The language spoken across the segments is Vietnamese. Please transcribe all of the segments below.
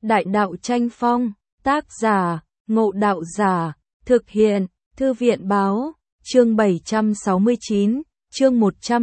Đại đạo tranh phong, tác giả, Ngộ Đạo Giả, thực hiện, Thư viện Báo, chương 769, chương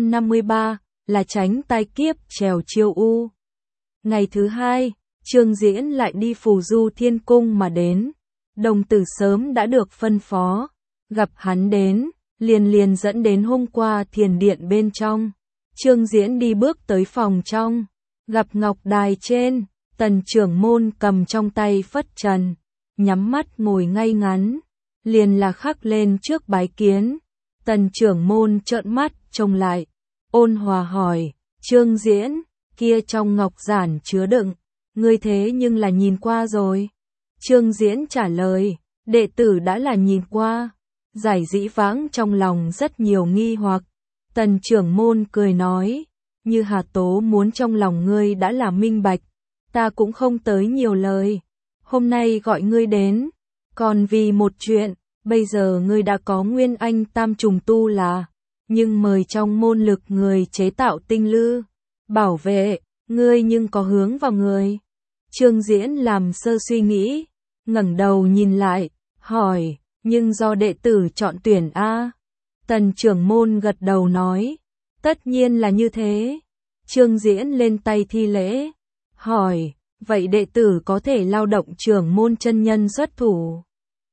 153, là tránh tai kiếp trèo chiêu u. Ngày thứ hai, Trương Diễn lại đi Phù Du Thiên Cung mà đến. Đồng tử sớm đã được phân phó, gặp hắn đến, liền dẫn đến hôm qua thiền điện bên trong. Trương Diễn đi bước tới phòng trong, gặp ngọc đài trên, Tần trưởng môn cầm trong tay phất trần, nhắm mắt ngồi ngay ngắn, liền là khắc lên trước bái kiến. Tần trưởng môn trợn mắt trông lại, ôn hòa hỏi, Trương Diễn, kia trong ngọc giản chứa đựng, ngươi thế nhưng là nhìn qua rồi. Trương Diễn trả lời, đệ tử đã là nhìn qua, giải dĩ vãng trong lòng rất nhiều nghi hoặc. Tần trưởng môn cười nói, như Hà Tố muốn trong lòng ngươi đã là minh bạch, ta cũng không tới nhiều lời. Hôm nay gọi ngươi đến, còn vì một chuyện, bây giờ ngươi đã có Nguyên Anh tam trùng tu là, nhưng mời trong môn lực người chế tạo tinh lư, bảo vệ, ngươi nhưng có hướng vào người. Trương Diễn làm sơ suy nghĩ, ngẩng đầu nhìn lại, hỏi, nhưng do đệ tử chọn tuyển a? Tần trưởng môn gật đầu nói, tất nhiên là như thế. Trương Diễn lên tay thi lễ, hỏi, vậy đệ tử có thể lao động trưởng môn chân nhân xuất thủ?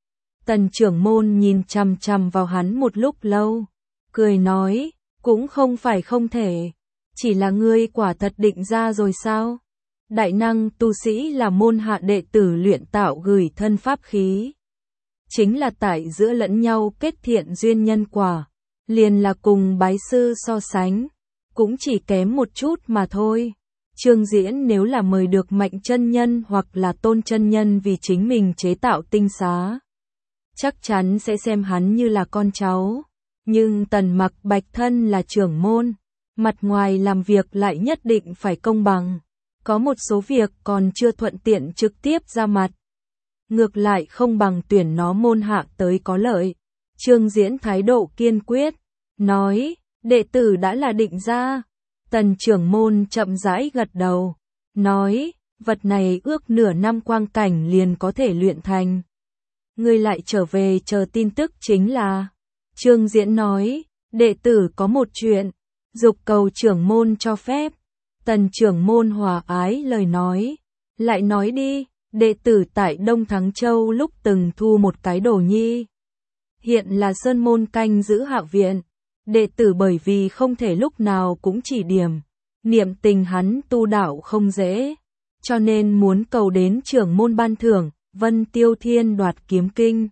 Tần trưởng môn nhìn chằm chằm vào hắn một lúc lâu, cười nói, cũng không phải không thể, chỉ là ngươi quả thật định ra rồi sao? Đại năng tu sĩ là môn hạ đệ tử luyện tạo gửi thân pháp khí, chính là tại giữa lẫn nhau kết thiện duyên nhân quả, liền là cùng bái sư so sánh, cũng chỉ kém một chút mà thôi. Trương Diễn nếu là mời được Mạnh chân nhân hoặc là Tôn chân nhân vì chính mình chế tạo tinh xá, chắc chắn sẽ xem hắn như là con cháu. Nhưng Tần Mặc Bạch thân là trưởng môn, mặt ngoài làm việc lại nhất định phải công bằng. Có một số việc còn chưa thuận tiện trực tiếp ra mặt, ngược lại không bằng tuyển nó môn hạ tới có lợi. Trương Diễn thái độ kiên quyết, nói, đệ tử đã là định ra. Tần trưởng môn chậm rãi gật đầu, nói, vật này ước nửa năm quang cảnh liền có thể luyện thành. Ngươi lại trở về chờ tin tức chính là. Trương Diễn nói, đệ tử có một chuyện, dục cầu trưởng môn cho phép. Tần trưởng môn hòa ái lời nói, lại nói đi, đệ tử tại Đông Thắng Châu lúc từng thu một cái đồ nhi. Hiện là sơn môn canh giữ hạ viện, đệ tử bởi vì không thể lúc nào cũng chỉ điểm, niệm tình hắn tu đạo không dễ, cho nên muốn cầu đến trưởng môn ban thưởng, Vân Tiêu Thiên Đoạt Kiếm Kinh.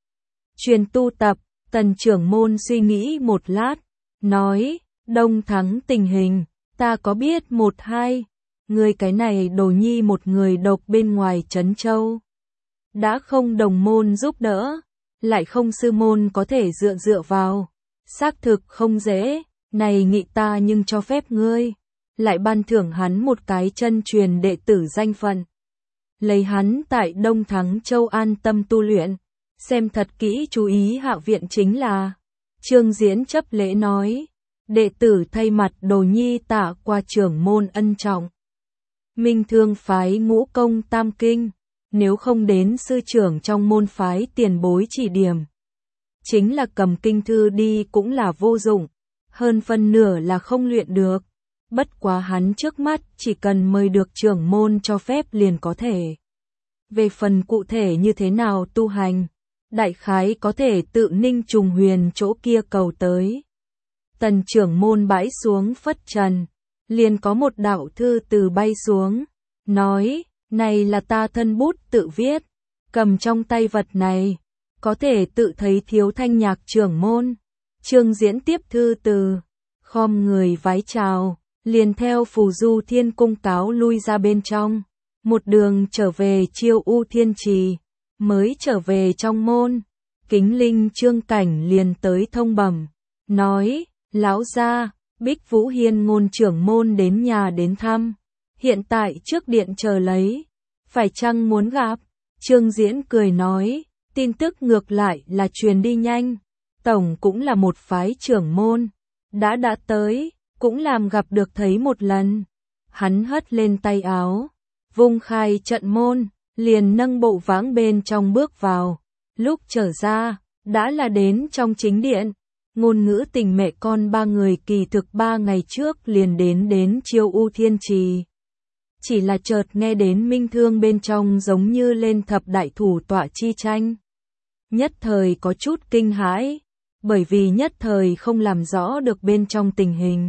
Truyền tu tập, Tần trưởng môn suy nghĩ một lát, nói, Đông Thắng tình hình, ta có biết một hai, người cái này đồ nhi một người độc bên ngoài Trấn Châu. Đã không đồng môn giúp đỡ, lại không sư môn có thể dựa vào, xác thực không dễ, này nghị ta nhưng cho phép ngươi, lại ban thưởng hắn một cái chân truyền đệ tử danh phận. Lấy hắn tại Đông Thắng Châu an tâm tu luyện, xem thật kỹ chú ý hạ viện chính là. Trương Diễn chấp lễ nói, đệ tử thay mặt đồ nhi tạ qua trưởng môn ân trọng. Minh Thương phái Ngũ Công Tam Kinh, nếu không đến sư trưởng trong môn phái tiền bối chỉ điểm, chính là cầm kinh thư đi cũng là vô dụng, hơn phân nửa là không luyện được. Bất quá hắn trước mắt chỉ cần mời được trưởng môn cho phép liền có thể. Về phần cụ thể như thế nào tu hành, đại khái có thể tự Ninh Trùng Huyền chỗ kia cầu tới. Tần trưởng môn bãi xuống phất trần, liền có một đạo thư từ bay xuống, nói, này là ta thân bút tự viết, cầm trong tay vật này, có thể tự thấy Thiếu Thanh Nhạc trưởng môn. Trương Diễn tiếp thư từ, khom người vái chào, liền theo Phù Du Thiên Cung cáo lui ra bên trong, một đường trở về Chiêu U Thiên Trì, mới trở về trong môn, Kính Linh Trương Cảnh liền tới thông bẩm, nói, lão gia, Bích Vũ Hiên ngôn trưởng môn đến nhà đến thăm, hiện tại trước điện chờ lấy, phải chăng muốn gặp? Trương Diễn cười nói, tin tức ngược lại là truyền đi nhanh, tổng cũng là một phái trưởng môn, đã tới, cũng làm gặp được thấy một lần. Hắn hất lên tay áo, vung khai trận môn, liền nâng bộ vãng bên trong bước vào. Lúc trở ra, đã là đến trong chính điện. Ngôn Ngữ Tình mẹ con ba người kỳ thực 3 ngày trước liền đến Chiêu U Thiên Trì. Chỉ là chợt nghe đến minh thương bên trong giống như lên thập đại thủ tọa chi tranh. Nhất thời có chút kinh hãi, bởi vì nhất thời không làm rõ được bên trong tình hình.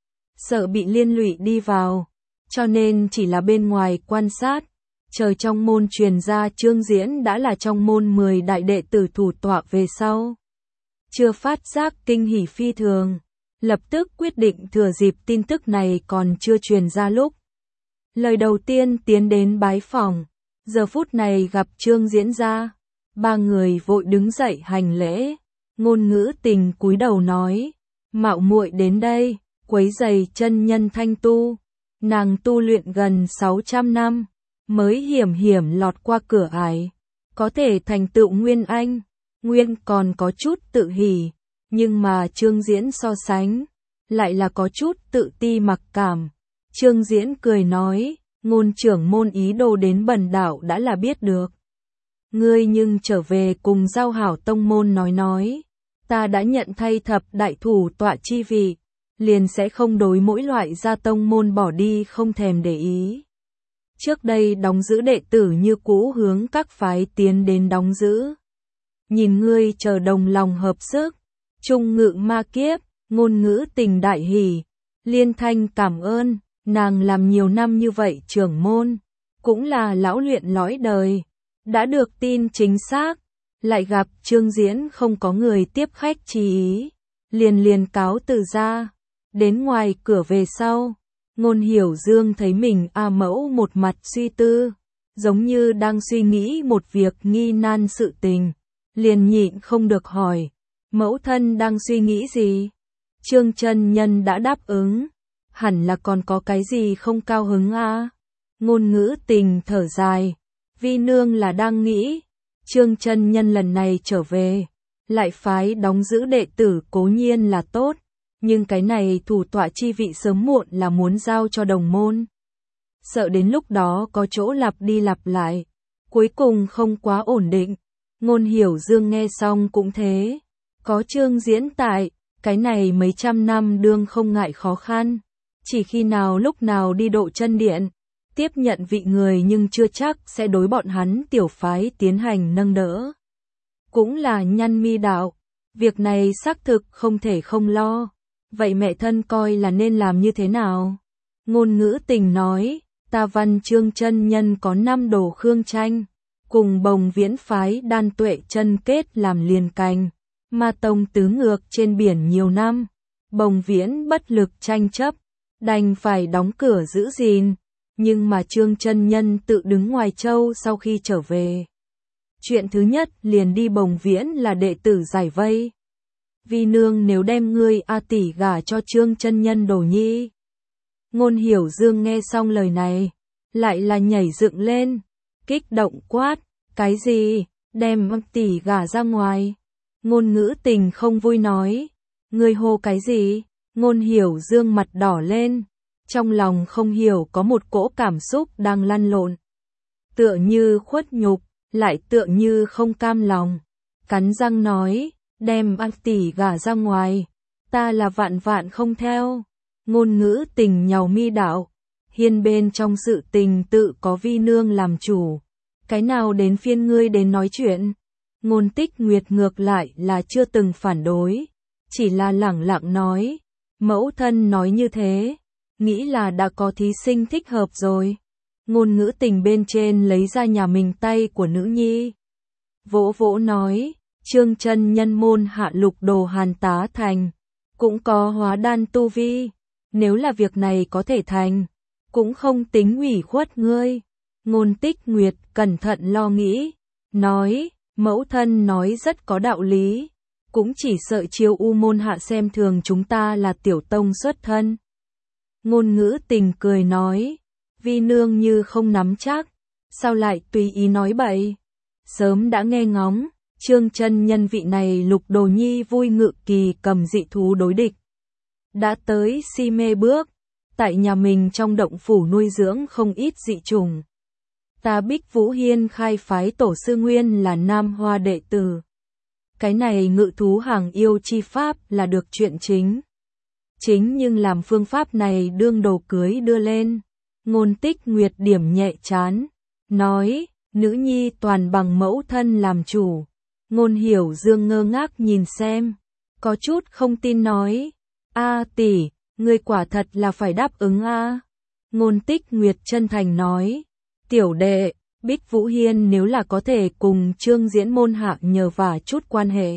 Sợ bị liên lụy đi vào, cho nên chỉ là bên ngoài quan sát. Chờ trong môn truyền ra Trương Diễn đã là trong môn 10 đại đệ tử thủ tọa về sau. Chưa phát giác kinh hỉ phi thường, lập tức quyết định thừa dịp tin tức này còn chưa truyền ra lúc. Lời đầu tiên tiến đến bái phỏng, giờ phút này gặp Trương Diễn ra, ba người vội đứng dậy hành lễ. Ngôn Ngữ Tình cúi đầu nói, mạo muội đến đây, quấy rầy chân nhân thanh tu. Nàng tu luyện gần 600 năm, mới hiểm lọt qua cửa ải, có thể thành tựu Nguyên Anh. Nguyên còn có chút tự hỉ, nhưng mà Trương Diễn so sánh, lại là có chút tự ti mặc cảm. Trương Diễn cười nói, ngôn trưởng môn ý đồ đến Bần Đạo đã là biết được. Ngươi nhưng trở về cùng giao hảo tông môn nói, ta đã nhận thay thập đại thủ tọa chi vị, liền sẽ không đối mỗi loại gia tông môn bỏ đi không thèm để ý. Trước đây đóng giữ đệ tử như cũ hướng các phái tiến đến đóng giữ. Nhìn ngươi chờ đồng lòng hợp sức, chung ngự ma kiếp. Ngôn Ngữ Tình đại hỉ, liên thanh cảm ơn. Nàng làm nhiều năm như vậy trưởng môn, cũng là lão luyện lõi đời, đã được tin chính xác, lại gặp Trương Diễn không có người tiếp khách chi ý, liền cáo từ ra. Đến ngoài cửa về sau, Ngôn Hiểu Dương thấy mình A Mẫu một mặt suy tư, giống như đang suy nghĩ một việc nghi nan sự tình, liền nhịn không được hỏi, mẫu thân đang suy nghĩ gì? Trương chân nhân đã đáp ứng, hẳn là còn có cái gì không cao hứng à? Ngôn Ngữ Tình thở dài, vi nương là đang nghĩ, Trương chân nhân lần này trở về, lại phái đóng giữ đệ tử cố nhiên là tốt, nhưng cái này thủ tọa chi vị sớm muộn là muốn giao cho đồng môn. Sợ đến lúc đó có chỗ lặp đi lặp lại, cuối cùng không quá ổn định. Ngôn Hiểu Dương nghe xong cũng thế, có Trương Diễn tại, cái này mấy trăm năm đương không ngại khó khăn, chỉ khi nào lúc nào đi độ chân điện, tiếp nhận vị người nhưng chưa chắc sẽ đối bọn hắn tiểu phái tiến hành nâng đỡ. Cũng là nhăn mi đạo, việc này xác thực không thể không lo, vậy mẹ thân coi là nên làm như thế nào? Ngôn Ngữ Tình nói, ta văn Trương chân nhân có 5 đồ khương tranh, cùng Bồng Viễn phái Đan Tuệ chân kết làm liền cành. Ma tông tứ ngược trên biển nhiều năm, Bồng Viễn bất lực tranh chấp, đành phải đóng cửa giữ gìn, nhưng mà Trương chân nhân tự đứng ngoài châu sau khi trở về. Chuyện thứ nhất liền đi Bồng Viễn là đệ tử giải vây. Vi nương nếu đem ngươi A tỷ gả cho Trương chân nhân đồ nhi. Ngôn Hiểu Dương nghe xong lời này, lại là nhảy dựng lên, kích động quát, cái gì, đem A tỷ gả ra ngoài? Ngôn Ngữ Tình không vui nói, ngươi hô cái gì? Ngôn Hiểu Dương mặt đỏ lên, trong lòng không hiểu có một cỗ cảm xúc đang lăn lộn. Tựa như khuất nhục, lại tựa như không cam lòng. Cắn răng nói, đem A tỷ gả ra ngoài, ta là vạn không theo. Ngôn Ngữ Tình nhàu mi đạo, hiên bên trong sự tình tự có vi nương làm chủ, cái nào đến phiên ngươi đến nói chuyện? Ngôn Tích Nguyệt ngược lại là chưa từng phản đối, chỉ là lẳng lặng nói, mẫu thân nói như thế, nghĩ là đã có thí sinh thích hợp rồi. Ngôn Ngữ Tình bên trên lấy ra nhà mình tay của nữ nhi, vỗ vỗ nói, Trương chân nhân môn hạ lục đồ hàn tá thành, cũng có hóa đan tu vi, nếu là việc này có thể thành, cũng không tính ủy khuất ngươi. Ngôn Tích Nguyệt cẩn thận lo nghĩ, nói, mẫu thân nói rất có đạo lý, cũng chỉ sợ Chiêu U môn hạ xem thường chúng ta là tiểu tông xuất thân. Ngôn Ngữ Tình cười nói, vi nương như không nắm chắc, sao lại tùy ý nói bậy? Sớm đã nghe ngóng, Trương chân nhân vị này lục đồ nhi vui ngự kỳ cầm dị thú đối địch. Đã tới si mê bước, tại nhà mình trong động phủ nuôi dưỡng không ít dị trùng. Ta Bích Vũ Hiên khai phái tổ sư nguyên là Nam Hoa đệ tử. Cái này ngự thú hàng yêu chi pháp là được chuyện chính. Nhưng làm phương pháp này đương đồ cưới đưa lên. Ngôn Tích Nguyệt điểm nhẹ chán, nói, nữ nhi toàn bằng mẫu thân làm chủ. Ngôn Hiểu Dương ngơ ngác nhìn xem, có chút không tin nói, a tỷ, ngươi quả thật là phải đáp ứng a. Ngôn Tích Nguyệt chân thành nói, tiểu đệ, Bích Vũ Hiên nếu là có thể cùng Trương Diễn môn hạ nhờ vả chút quan hệ.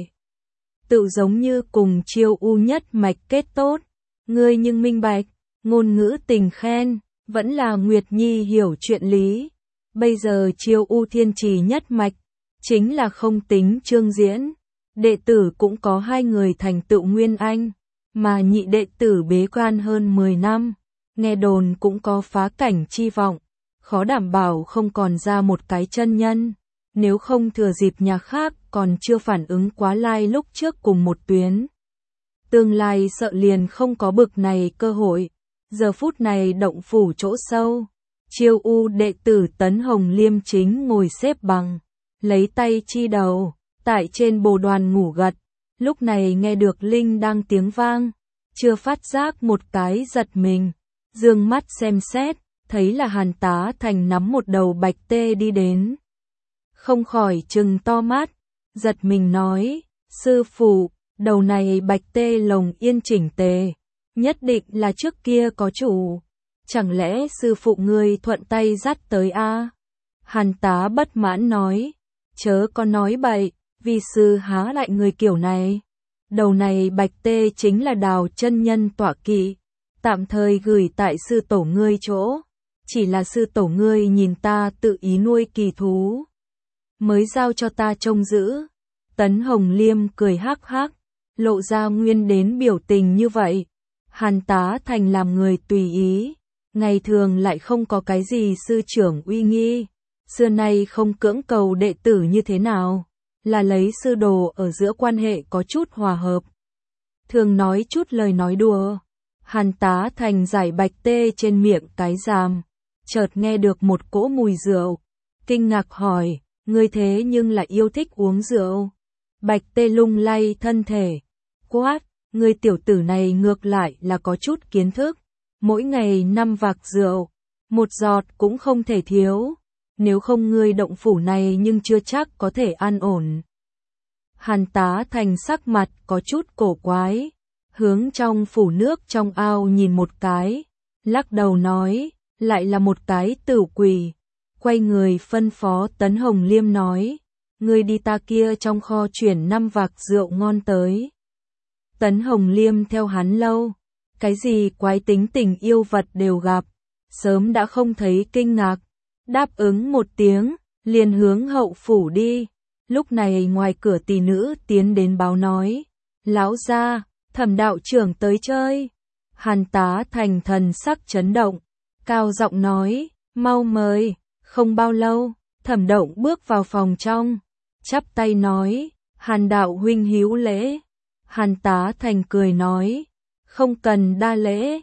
Tự giống như cùng Chiêu U nhất mạch kết tốt, ngươi nhưng minh bạch, ngôn ngữ tình khen, vẫn là Nguyệt Nhi hiểu chuyện lý. Bây giờ Chiêu U thiên trì nhất mạch, chính là không tính Trương Diễn. Đệ tử cũng có 2 người thành tựu nguyên anh, mà nhị đệ tử bế quan hơn 10 năm, nghe đồn cũng có phá cảnh chi vọng, khó đảm bảo không còn ra một cái chân nhân, nếu không thừa dịp nhà khác còn chưa phản ứng quá lai lúc trước cùng một tuyến. Tương lai sợ liền không có bực này cơ hội, giờ phút này động phủ chỗ sâu, Chiêu U đệ tử Tấn Hồng Liêm chính ngồi xếp bằng, lấy tay chi đầu, tại trên bồ đoàn ngủ gật, lúc này nghe được linh đang tiếng vang, chưa phát giác một cái giật mình, dương mắt xem xét, thấy là Hàn Tá Thành nắm một đầu bạch tê đi đến. Không khỏi trừng to mắt, giật mình nói, sư phụ, đầu này bạch tê lồng yên chỉnh tề, nhất định là trước kia có chủ, chẳng lẽ sư phụ ngươi thuận tay dắt tới a? Hàn Tá bất mãn nói, chớ có nói bậy, vi sư há lại người kiểu này. Đầu này bạch tê chính là Đào chân nhân tọa kỵ, tạm thời gửi tại sư tổ ngươi chỗ, chỉ là sư tổ ngươi nhìn ta tự ý nuôi kỳ thú, mới giao cho ta trông giữ. Tấn Hồng Liêm cười hắc hắc, lộ ra nguyên đến biểu tình như vậy. Hàn Tá Thành làm người tùy ý, ngày thường lại không có cái gì sư trưởng uy nghi, xưa nay không cưỡng cầu đệ tử như thế nào, là lấy sư đồ ở giữa quan hệ có chút hòa hợp. Thường nói chút lời nói đùa, Hàn Tá Thành giải bạch tê trên miệng cái ràm, chợt nghe được một cỗ mùi rượu, kinh ngạc hỏi, ngươi thế nhưng lại yêu thích uống rượu. Bạch tê lung lay thân thể, quát, ngươi tiểu tử này ngược lại là có chút kiến thức, mỗi ngày 5 vạc rượu, một giọt cũng không thể thiếu, nếu không ngươi động phủ này nhưng chưa chắc có thể an ổn. Hàn Tá Thành sắc mặt có chút cổ quái, hướng trong phủ nước trong ao nhìn một cái, lắc đầu nói, lại là một cái tửu quỷ, quay người phân phó Tấn Hồng Liêm nói, ngươi đi ta kia trong kho chuyển 5 vạc rượu ngon tới. Tấn Hồng Liêm theo hắn lâu, cái gì quái tính tình yêu vật đều gặp, sớm đã không thấy kinh ngạc, đáp ứng một tiếng, liền hướng hậu phủ đi. Lúc này ngoài cửa tỷ nữ tiến đến báo nói, lão gia, Thẩm đạo trưởng tới chơi. Hàn Tá Thành thần sắc chấn động, cao giọng nói, mau mời. Không bao lâu, Thẩm Động bước vào phòng trong, chắp tay nói, Hàn đạo huynh hữu lễ. Hàn Tá Thành cười nói, không cần đa lễ,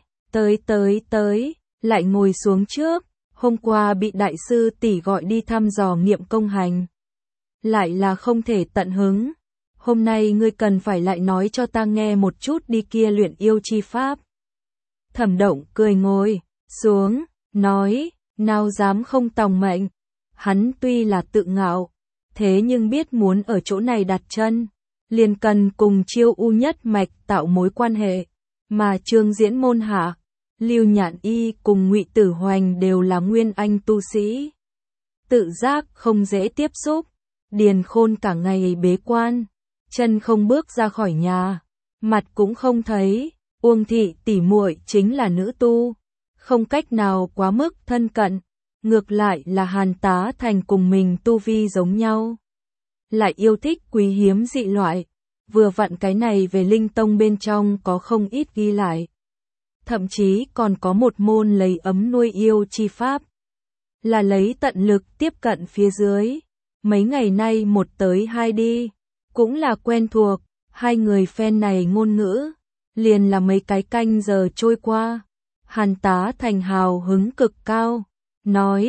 tới, lại ngồi xuống trước, hôm qua bị đại sư tỷ gọi đi thăm dò nghiệm công hành. Lại là không thể tận hứng, hôm nay ngươi cần phải lại nói cho ta nghe một chút đi kia luyện yêu chi pháp. Thẩm Động cười ngồi xuống, nói, nào dám không tòng mệnh. Hắn tuy là tự ngạo, thế nhưng biết muốn ở chỗ này đặt chân, liền cần cùng Chiêu U nhất mạch tạo mối quan hệ, mà Trương Diễn môn hạ, Lưu Nhạn Y cùng Ngụy Tử Hoành đều là nguyên anh tu sĩ. Tự giác không dễ tiếp xúc, Điền Khôn cả ngày bế quan, chân không bước ra khỏi nhà, mặt cũng không thấy, Uông thị tỷ muội chính là nữ tu, không cách nào quá mức thân cận, ngược lại là Hàn Tá Thành cùng mình tu vi giống nhau, lại yêu thích quý hiếm dị loại, vừa vặn cái này về linh tông bên trong có không ít ghi lại. Thậm chí còn có một môn lấy ấm nuôi yêu chi pháp, là lấy tận lực tiếp cận phía dưới, mấy ngày nay một tới hai đi, cũng là quen thuộc, hai người phen này ngôn ngữ, liền là mấy cái canh giờ trôi qua. Hàn Tá Thành hào hứng cực cao, nói,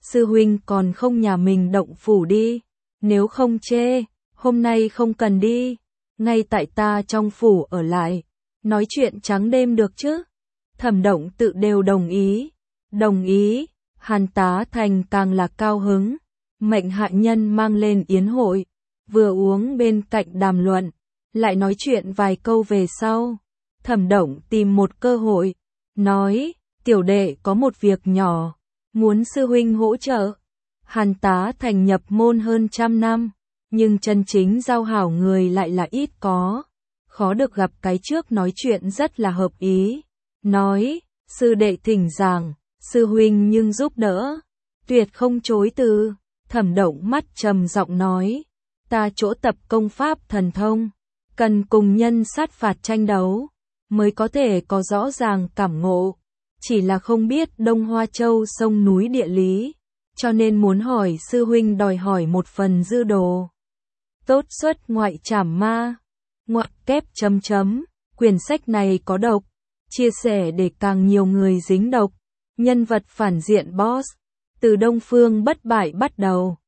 sư huynh còn không nhà mình động phủ đi, nếu không chê, hôm nay không cần đi, ngay tại ta trong phủ ở lại, nói chuyện trắng đêm được chứ? Thẩm Động tự đều đồng ý, Hàn Tá Thành càng là cao hứng, mệnh hạ nhân mang lên yến hội, vừa uống bên cạnh đàm luận, lại nói chuyện vài câu về sau. Thẩm Động tìm một cơ hội, nói, tiểu đệ có một việc nhỏ, muốn sư huynh hỗ trợ. Hàn Tá Thành nhập môn hơn 100 năm, nhưng chân chính giao hảo người lại là ít có, khó được gặp cái trước nói chuyện rất là hợp ý. Nói, sư đệ thỉnh giảng, sư huynh nhưng giúp đỡ, tuyệt không chối từ. Thẩm Động mắt trầm giọng nói, ta chỗ tập công pháp thần thông, cần cùng nhân sát phạt tranh đấu, mới có thể có rõ ràng cảm ngộ, chỉ là không biết Đông Hoa Châu sông núi địa lý, cho nên muốn hỏi sư huynh đòi hỏi một phần dư đồ. Tốt xuất ngoại trảm ma, ngoặc kép chấm chấm, quyển sách này có độc, chia sẻ để càng nhiều người dính độc, nhân vật phản diện boss, từ Đông Phương bất bại bắt đầu.